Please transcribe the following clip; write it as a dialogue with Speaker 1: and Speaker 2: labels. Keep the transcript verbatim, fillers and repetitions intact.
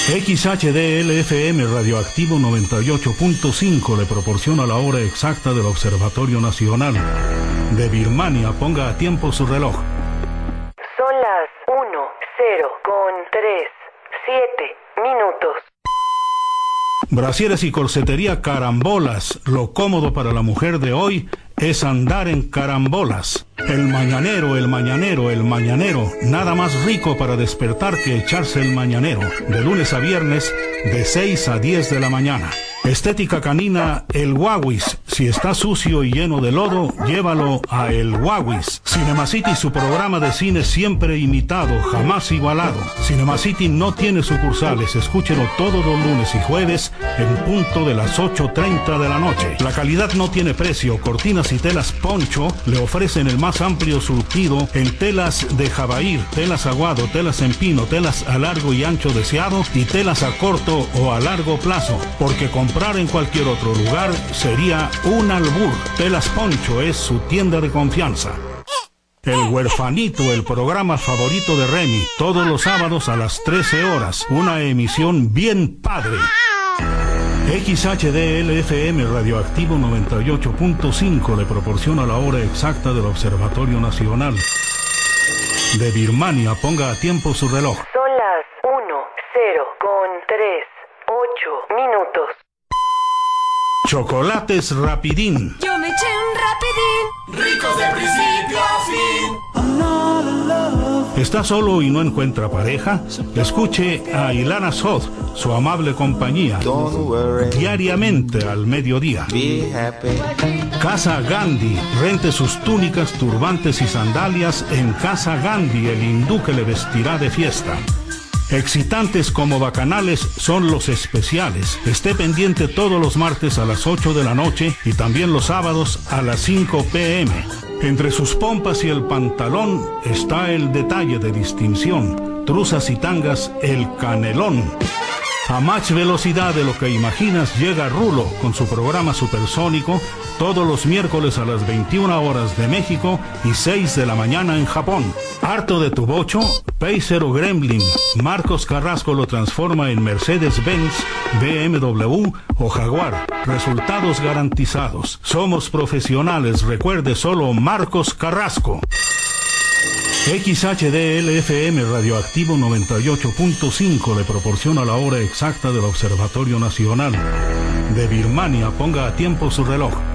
Speaker 1: X H D L F M Radioactivo noventa y ocho punto cinco le proporciona la hora exacta del Observatorio Nacional de Birmania. Ponga a tiempo su reloj.
Speaker 2: Son las uno cero con tres siete minutos.
Speaker 1: Brasieres y corsetería Carambolas. Lo cómodo para la mujer de hoy es andar en carambolas. El mañanero, el mañanero, el mañanero. Nada más rico para despertar que echarse el mañanero. De lunes a viernes, de seis a diez de la mañana. Estética canina El Wawis. Si está sucio y lleno de lodo, llévalo a El Wawis. Cinema City, su programa de cine siempre imitado, jamás igualado. Cinema City no tiene sucursales. Escúchelo todos los lunes y jueves en punto de las ocho treinta de la noche. La calidad no tiene precio. Cortinas y telas Poncho le ofrecen el más amplio surtido en telas de jabair, telas aguado, telas en pino, telas a largo y ancho deseado y telas a corto o a largo plazo. Porque comprar en cualquier otro lugar sería un albur. Telas Poncho es su tienda de confianza. El Huerfanito, el programa favorito de Remy, todos los sábados a las trece horas, una emisión bien padre. X H D L F M Radioactivo noventa y ocho punto cinco le proporciona la hora exacta del Observatorio Nacional de Birmania. Ponga a tiempo su reloj.
Speaker 2: Son las uno cero con tres ocho minutos.
Speaker 1: Chocolates Rapidín.
Speaker 3: Yo me eché un rapidín.
Speaker 4: Ricos de principio a fin.
Speaker 1: ¿Está solo y no encuentra pareja? Escuche a Ilana Soth, su amable compañía, diariamente al mediodía. Casa Gandhi, rente sus túnicas, turbantes y sandalias en Casa Gandhi, el hindú que le vestirá de fiesta. Excitantes como bacanales son los especiales. Esté pendiente todos los martes a las ocho de la noche y también los sábados a las cinco p m Entre sus pompas y el pantalón está el detalle de distinción. Truzas y tangas, el canelón. A más velocidad de lo que imaginas llega Rulo con su programa supersónico todos los miércoles a las veintiuna horas de México y seis de la mañana en Japón. ¿Harto de tu bocho? Pacer o Gremlin, Marcos Carrasco lo transforma en Mercedes-Benz, B M W o Jaguar. Resultados garantizados. Somos profesionales, recuerde, solo Marcos Carrasco. X H D L F M Radioactivo noventa y ocho punto cinco le proporciona la hora exacta del Observatorio Nacional de Birmania. Ponga a tiempo su reloj.